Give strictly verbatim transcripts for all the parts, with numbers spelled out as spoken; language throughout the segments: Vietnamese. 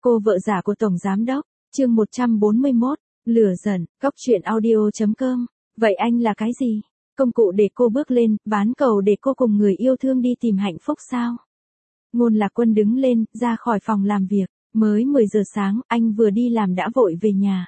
Cô vợ giả của Tổng Giám Đốc, chương một trăm bốn mươi mốt, lửa giận, cóc truyện audio.com. Vậy anh là cái gì? Công cụ để cô bước lên, ván cầu để cô cùng người yêu thương đi tìm hạnh phúc sao? Ngôn Lạc Quân đứng lên, ra khỏi phòng làm việc. Mới mười giờ sáng, anh vừa đi làm đã vội về nhà.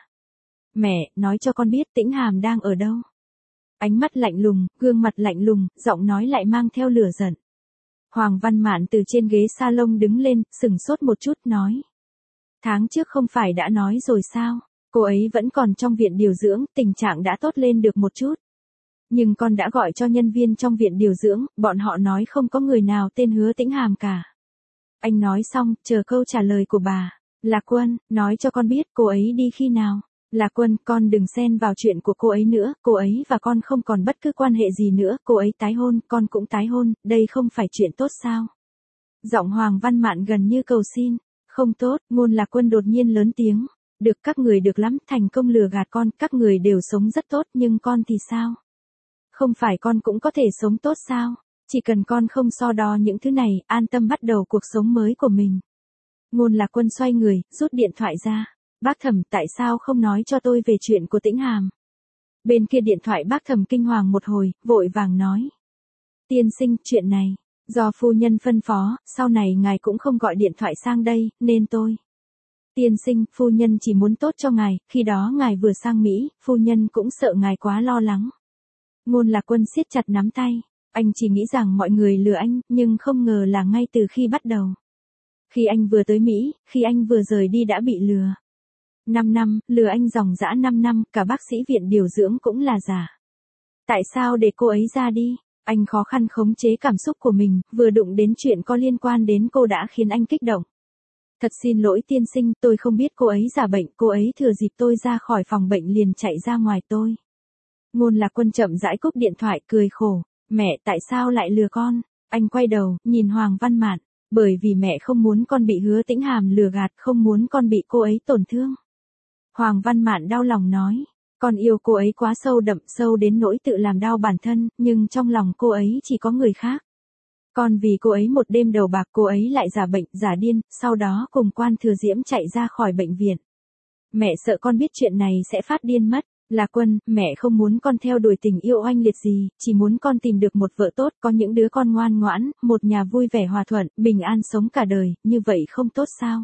Mẹ, nói cho con biết Tĩnh Hàm đang ở đâu? Ánh mắt lạnh lùng, gương mặt lạnh lùng, giọng nói lại mang theo lửa giận. Hoàng Văn Mạn từ trên ghế salon đứng lên, sừng sốt một chút, nói. Tháng trước không phải đã nói rồi sao? Cô ấy vẫn còn trong viện điều dưỡng, tình trạng đã tốt lên được một chút. Nhưng con đã gọi cho nhân viên trong viện điều dưỡng, bọn họ nói không có người nào tên Hứa Tĩnh Hàm cả. Anh nói xong, chờ câu trả lời của bà. Lạc Quân, nói cho con biết cô ấy đi khi nào? Lạc Quân, con đừng xen vào chuyện của cô ấy nữa, cô ấy và con không còn bất cứ quan hệ gì nữa, cô ấy tái hôn, con cũng tái hôn, đây không phải chuyện tốt sao? Giọng Hoàng Văn Mạn gần như cầu xin. Không tốt, Ngôn Lạc Quân đột nhiên lớn tiếng. Được, các người được lắm, thành công lừa gạt con, các người đều sống rất tốt, nhưng con thì sao? Không phải con cũng có thể sống tốt sao? Chỉ cần con không so đo những thứ này, an tâm bắt đầu cuộc sống mới của mình. Ngôn Lạc Quân xoay người, rút điện thoại ra. Bác Thẩm, tại sao không nói cho tôi về chuyện của Tĩnh Hàm? Bên kia điện thoại bác Thẩm kinh hoàng một hồi, vội vàng nói. Tiên sinh, chuyện này, do phu nhân phân phó, sau này ngài cũng không gọi điện thoại sang đây, nên tôi. Tiên sinh, phu nhân chỉ muốn tốt cho ngài, khi đó ngài vừa sang Mỹ, phu nhân cũng sợ ngài quá lo lắng. Ngôn Lạc Quân siết chặt nắm tay. Anh chỉ nghĩ rằng mọi người lừa anh, nhưng không ngờ là ngay từ khi bắt đầu. Khi anh vừa tới Mỹ, khi anh vừa rời đi đã bị lừa. Năm năm, lừa anh dòng dã năm năm, cả bác sĩ viện điều dưỡng cũng là giả. Tại sao để cô ấy ra đi? Anh khó khăn khống chế cảm xúc của mình, vừa đụng đến chuyện có liên quan đến cô đã khiến anh kích động. Thật xin lỗi tiên sinh, tôi không biết cô ấy giả bệnh, cô ấy thừa dịp tôi ra khỏi phòng bệnh liền chạy ra ngoài tôi. Ngôn Lạc Quân chậm rãi cúp điện thoại, cười khổ. Mẹ, tại sao lại lừa con? Anh quay đầu, nhìn Hoàng Văn Mạn. Bởi vì mẹ không muốn con bị Hứa Tĩnh Hàm lừa gạt, không muốn con bị cô ấy tổn thương. Hoàng Văn Mạn đau lòng nói. Con yêu cô ấy quá sâu đậm, sâu đến nỗi tự làm đau bản thân, nhưng trong lòng cô ấy chỉ có người khác. Con vì cô ấy một đêm đầu bạc, cô ấy lại giả bệnh, giả điên, sau đó cùng Quan Thừa Diễm chạy ra khỏi bệnh viện. Mẹ sợ con biết chuyện này sẽ phát điên mất. Lạc Quân, mẹ không muốn con theo đuổi tình yêu oanh liệt gì, chỉ muốn con tìm được một vợ tốt, có những đứa con ngoan ngoãn, một nhà vui vẻ hòa thuận, bình an sống cả đời, như vậy không tốt sao?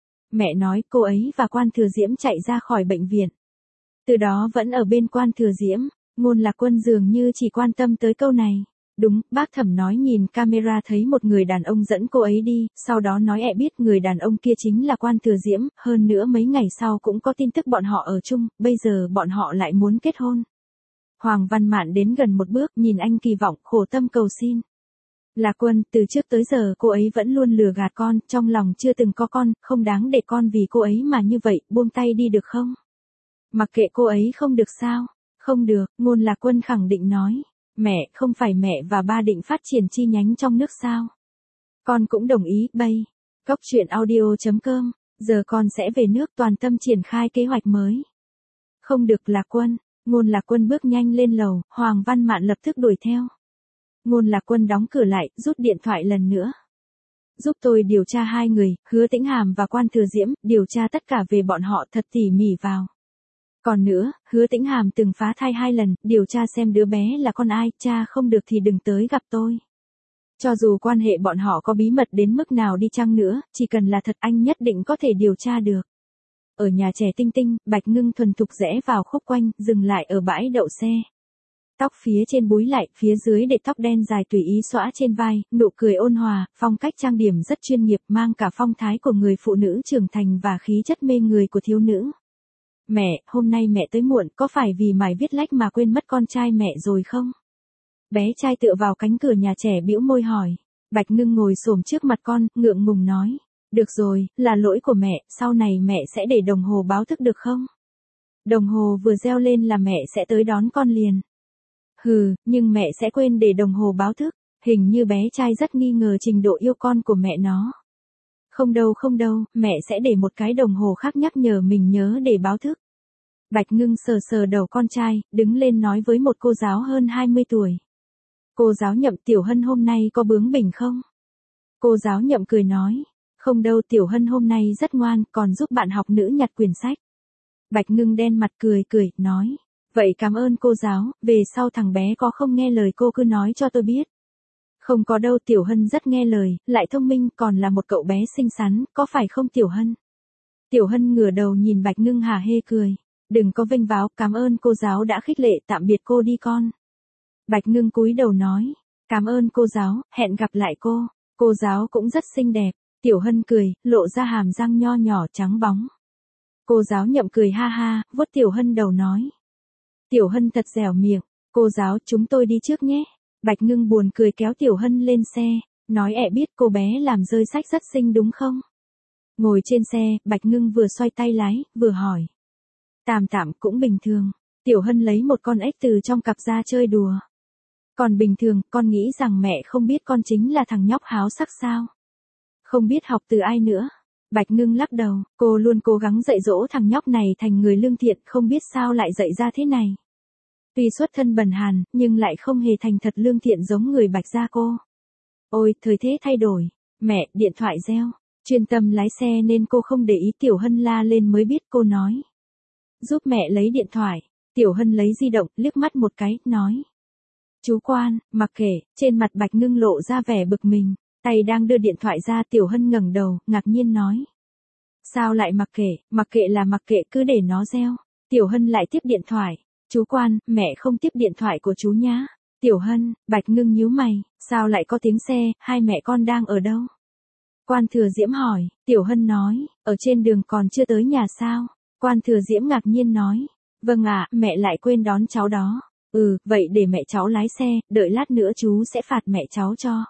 Mẹ nói cô ấy và Quan Thừa Diễm chạy ra khỏi bệnh viện. Từ đó vẫn ở bên Quan Thừa Diễm. Ngôn Lạc Quân dường như chỉ quan tâm tới câu này. Đúng, bác Thẩm nói nhìn camera thấy một người đàn ông dẫn cô ấy đi, sau đó nói ẹ biết người đàn ông kia chính là Quan Thừa Diễm, hơn nữa mấy ngày sau cũng có tin tức bọn họ ở chung, bây giờ bọn họ lại muốn kết hôn. Hoàng Văn Mạn đến gần một bước, nhìn anh kỳ vọng, khổ tâm cầu xin. Lạc Quân, từ trước tới giờ cô ấy vẫn luôn lừa gạt con, trong lòng chưa từng có con, không đáng để con vì cô ấy mà như vậy, buông tay đi được không? Mặc kệ cô ấy không được sao? Không được, Ngôn Lạc Quân khẳng định nói. Mẹ, không phải mẹ và ba định phát triển chi nhánh trong nước sao? Con cũng đồng ý, bay. Cóc truyện audio.com, giờ con sẽ về nước toàn tâm triển khai kế hoạch mới. Không được Lạc Quân, Ngôn Lạc Quân bước nhanh lên lầu, Hoàng Văn Mạn lập tức đuổi theo. Ngôn Lạc Quân đóng cửa lại, rút điện thoại lần nữa. Giúp tôi điều tra hai người, Hứa Tĩnh Hàm và Quan Thừa Diễm, điều tra tất cả về bọn họ thật tỉ mỉ vào. Còn nữa, Hứa Tĩnh Hàm từng phá thai hai lần, điều tra xem đứa bé là con ai, cha không được thì đừng tới gặp tôi. Cho dù quan hệ bọn họ có bí mật đến mức nào đi chăng nữa, chỉ cần là thật anh nhất định có thể điều tra được. Ở nhà trẻ Tinh Tinh, Bạch Ngưng thuần thục rẽ vào khúc quanh, dừng lại ở bãi đậu xe. Tóc phía trên búi lại, phía dưới để tóc đen dài tùy ý xõa trên vai, nụ cười ôn hòa, phong cách trang điểm rất chuyên nghiệp, mang cả phong thái của người phụ nữ trưởng thành và khí chất mê người của thiếu nữ. Mẹ, hôm nay mẹ tới muộn, có phải vì mải viết lách mà quên mất con trai mẹ rồi không? Bé trai tựa vào cánh cửa nhà trẻ bĩu môi hỏi. Bạch Ngưng ngồi xổm trước mặt con, ngượng ngùng nói. Được rồi, là lỗi của mẹ, sau này mẹ sẽ để đồng hồ báo thức được không? Đồng hồ vừa reo lên là mẹ sẽ tới đón con liền. Hừ, nhưng mẹ sẽ quên để đồng hồ báo thức. Hình như bé trai rất nghi ngờ trình độ yêu con của mẹ nó. Không đâu không đâu, mẹ sẽ để một cái đồng hồ khác nhắc nhở mình nhớ để báo thức. Bạch Ngưng sờ sờ đầu con trai, đứng lên nói với một cô giáo hơn hai mươi tuổi. Cô giáo Nhậm, Tiểu Hân hôm nay có bướng bỉnh không? Cô giáo Nhậm cười nói. Không đâu, Tiểu Hân hôm nay rất ngoan, còn giúp bạn học nữ nhặt quyển sách. Bạch Ngưng đen mặt cười cười, nói. Vậy cảm ơn cô giáo, về sau thằng bé có không nghe lời cô cứ nói cho tôi biết. Không có đâu, Tiểu Hân rất nghe lời, lại thông minh, còn là một cậu bé xinh xắn, có phải không Tiểu Hân? Tiểu Hân ngửa đầu nhìn Bạch Ngưng hả hê cười. Đừng có vênh váo, cảm ơn cô giáo đã khích lệ, tạm biệt cô đi con. Bạch Ngưng cúi đầu nói. Cảm ơn cô giáo, hẹn gặp lại cô. Cô giáo cũng rất xinh đẹp. Tiểu Hân cười, lộ ra hàm răng nho nhỏ trắng bóng. Cô giáo nhậm cười ha ha, vuốt Tiểu Hân đầu nói. Tiểu Hân thật dẻo miệng. Cô giáo, chúng tôi đi trước nhé. Bạch Ngưng buồn cười kéo Tiểu Hân lên xe, nói ẹ biết cô bé làm rơi sách rất xinh đúng không? Ngồi trên xe, Bạch Ngưng vừa xoay tay lái, vừa hỏi. Tạm tạm cũng bình thường. Tiểu Hân lấy một con ếch từ trong cặp ra chơi đùa. Còn bình thường, con nghĩ rằng mẹ không biết con chính là thằng nhóc háo sắc sao? Không biết học từ ai nữa. Bạch Ngưng lắc đầu, cô luôn cố gắng dạy dỗ thằng nhóc này thành người lương thiện, không biết sao lại dạy ra thế này. Tuy xuất thân bần hàn, nhưng lại không hề thành thật lương thiện giống người Bạch gia cô. Ôi, thời thế thay đổi. Mẹ, điện thoại reo. Chuyên tâm lái xe nên cô không để ý. Tiểu Hân la lên mới biết, cô nói. Giúp mẹ lấy điện thoại. Tiểu Hân lấy di động, liếc mắt một cái, nói. Chú Quan, mặc kệ. Trên mặt Bạch Ngưng lộ ra vẻ bực mình. Tay đang đưa điện thoại ra, Tiểu Hân ngẩng đầu, ngạc nhiên nói. Sao lại mặc kệ, mặc kệ là mặc kệ, cứ để nó reo. Tiểu Hân lại tiếp điện thoại. Chú Quan, mẹ không tiếp điện thoại của chú nhá. Tiểu Hân, Bạch Ngưng nhíu mày, sao lại có tiếng xe, hai mẹ con đang ở đâu? Quan Thừa Diễm hỏi, Tiểu Hân nói, ở trên đường còn chưa tới nhà sao? Quan Thừa Diễm ngạc nhiên nói, vâng ạ, mẹ lại quên đón cháu đó. Ừ, vậy để mẹ cháu lái xe, đợi lát nữa chú sẽ phạt mẹ cháu cho.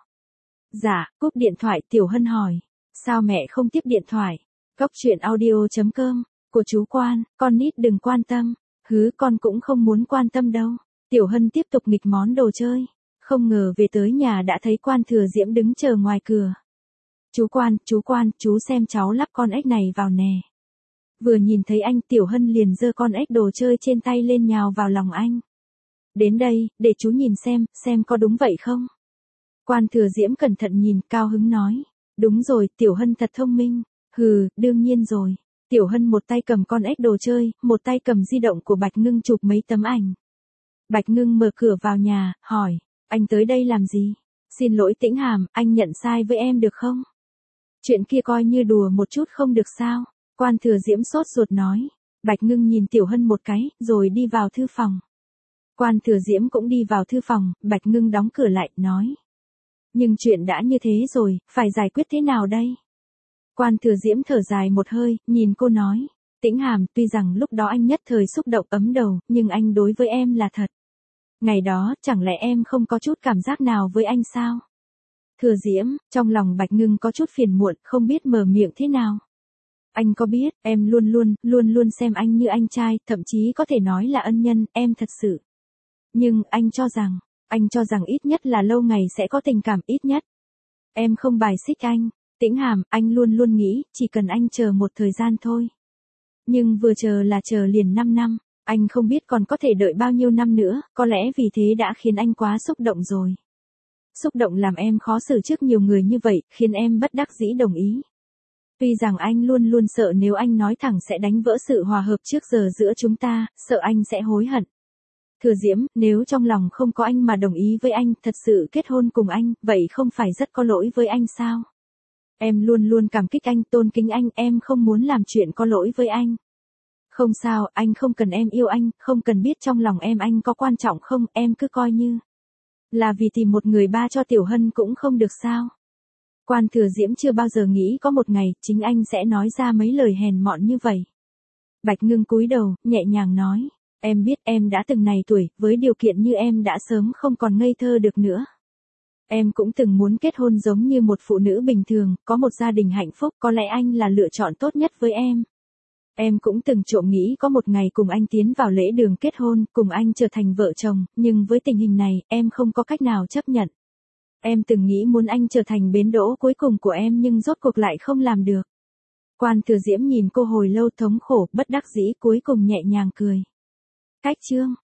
Dạ, cúp điện thoại. Tiểu Hân hỏi, sao mẹ không tiếp điện thoại? Góc truyện audio chấm com, của chú Quan, con nít đừng quan tâm. Hứ, con cũng không muốn quan tâm đâu. Tiểu Hân tiếp tục nghịch món đồ chơi. Không ngờ về tới nhà đã thấy Quan Thừa Diễm đứng chờ ngoài cửa. Chú Quan, chú Quan, chú xem cháu lắp con ếch này vào nè. Vừa nhìn thấy anh, Tiểu Hân liền giơ con ếch đồ chơi trên tay lên nhào vào lòng anh. Đến đây, để chú nhìn xem, xem có đúng vậy không? Quan Thừa Diễm cẩn thận nhìn, cao hứng nói. Đúng rồi, Tiểu Hân thật thông minh. Hừ, đương nhiên rồi. Tiểu Hân một tay cầm con ếch đồ chơi, một tay cầm di động của Bạch Ngưng chụp mấy tấm ảnh. Bạch Ngưng mở cửa vào nhà, hỏi, anh tới đây làm gì? Xin lỗi Tĩnh Hàm, anh nhận sai với em được không? Chuyện kia coi như đùa một chút không được sao? Quan Thừa Diễm sốt ruột nói. Bạch Ngưng nhìn Tiểu Hân một cái, rồi đi vào thư phòng. Quan Thừa Diễm cũng đi vào thư phòng, Bạch Ngưng đóng cửa lại, nói. Nhưng chuyện đã như thế rồi, phải giải quyết thế nào đây? Quan Thừa Diễm thở dài một hơi, nhìn cô nói. Tĩnh Hàm, tuy rằng lúc đó anh nhất thời xúc động ấm đầu, nhưng anh đối với em là thật. Ngày đó, chẳng lẽ em không có chút cảm giác nào với anh sao? Thừa Diễm, trong lòng Bạch Ngưng có chút phiền muộn, không biết mở miệng thế nào. Anh có biết, em luôn luôn, luôn luôn xem anh như anh trai, thậm chí có thể nói là ân nhân, em thật sự. Nhưng, anh cho rằng, anh cho rằng ít nhất là lâu ngày sẽ có tình cảm, ít nhất. Em không bài xích anh. Tĩnh Hàm, anh luôn luôn nghĩ, chỉ cần anh chờ một thời gian thôi. Nhưng vừa chờ là chờ liền năm năm, anh không biết còn có thể đợi bao nhiêu năm nữa, có lẽ vì thế đã khiến anh quá xúc động rồi. Xúc động làm em khó xử trước nhiều người như vậy, khiến em bất đắc dĩ đồng ý. Tuy rằng anh luôn luôn sợ nếu anh nói thẳng sẽ đánh vỡ sự hòa hợp trước giờ giữa chúng ta, sợ anh sẽ hối hận. Thừa Diễm, nếu trong lòng không có anh mà đồng ý với anh, thật sự kết hôn cùng anh, vậy không phải rất có lỗi với anh sao? Em luôn luôn cảm kích anh, tôn kính anh, em không muốn làm chuyện có lỗi với anh. Không sao, anh không cần em yêu anh, không cần biết trong lòng em anh có quan trọng không, em cứ coi như là vì tìm một người ba cho Tiểu Hân cũng không được sao? Quan Thừa Diễm chưa bao giờ nghĩ có một ngày, chính anh sẽ nói ra mấy lời hèn mọn như vậy. Bạch Ngưng cúi đầu, nhẹ nhàng nói, em biết em đã từng này tuổi, với điều kiện như em đã sớm không còn ngây thơ được nữa. Em cũng từng muốn kết hôn giống như một phụ nữ bình thường, có một gia đình hạnh phúc, có lẽ anh là lựa chọn tốt nhất với em. Em cũng từng trộm nghĩ có một ngày cùng anh tiến vào lễ đường kết hôn, cùng anh trở thành vợ chồng, nhưng với tình hình này, em không có cách nào chấp nhận. Em từng nghĩ muốn anh trở thành bến đỗ cuối cùng của em nhưng rốt cuộc lại không làm được. Quan Thừa Diễm nhìn cô hồi lâu thống khổ, bất đắc dĩ cuối cùng nhẹ nhàng cười. Cách chương